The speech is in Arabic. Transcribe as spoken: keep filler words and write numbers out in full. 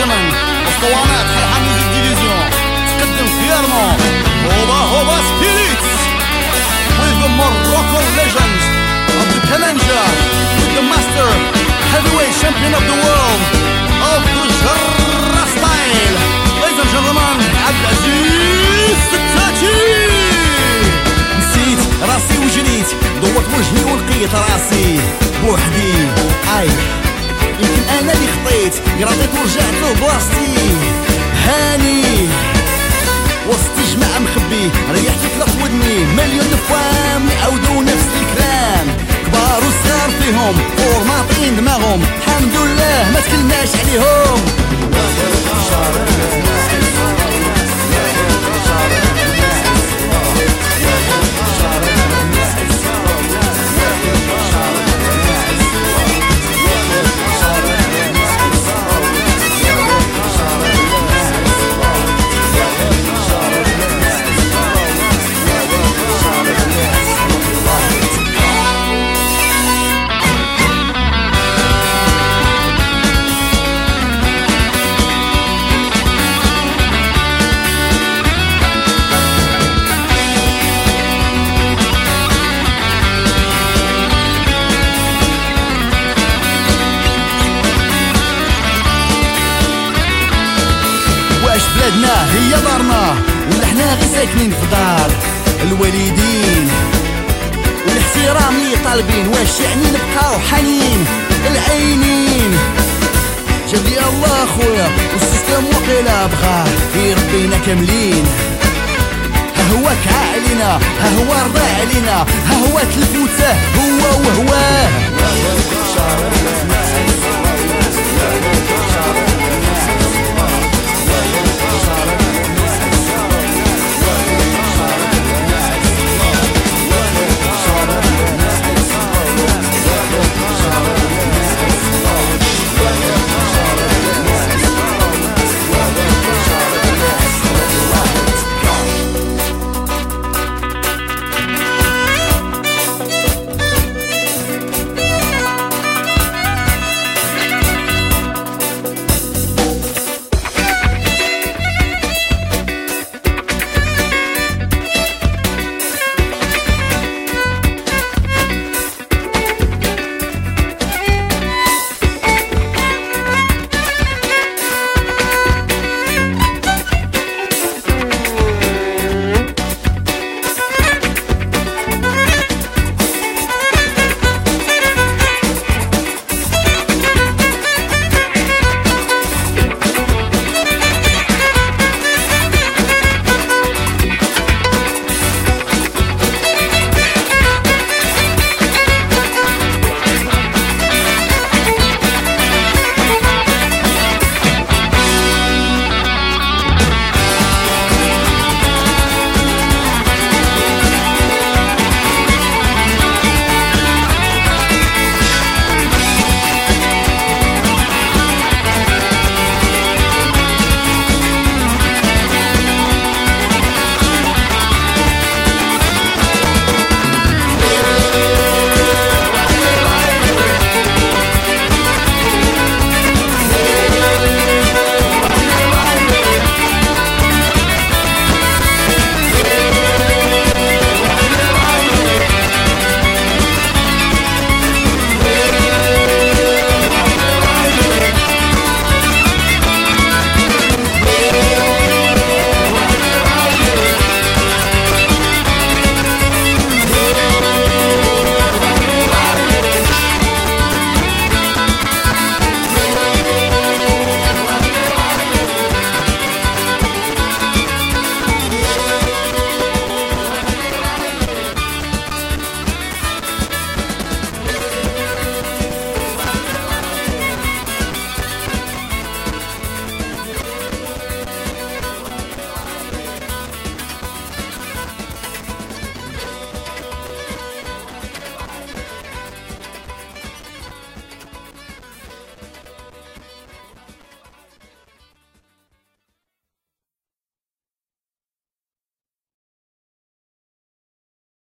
جنتلمان اسطوانات حيحة ميوزيك ديفيزيون تقدم فيرمون هوبا هوبا سبيريتس with the Moroccan legends of the Kalanja, with the master heavyweight champion of the world of the Jarrah style, ladies and gentlemen, Abdelaziz Settati. نسيت راسي وجريت دورت وجهي ولقيت راسي بوحدي. اي يمكن انا اللي خطيت قرطيت ورجعت لبلاصتي هاني وسط جماعة مخبي ريحت في ودني مليون فام يعاودوا نفس الكلام كبار وصغار فيهم فورماطين دماغهم الحمد لله ما تكلناش عليهم. بلادنا هي دارنا ولا حنا غير ساكنين في دار الوالدين والاحترام لي طالبين واش يعني نبقاو حنين العينين جاب لي الله خويا والسيستم وقيلا بغاه يربينا كاملين ها هو كعا علينا ها هو رضى علينا ها هو تلفوته هو وهواه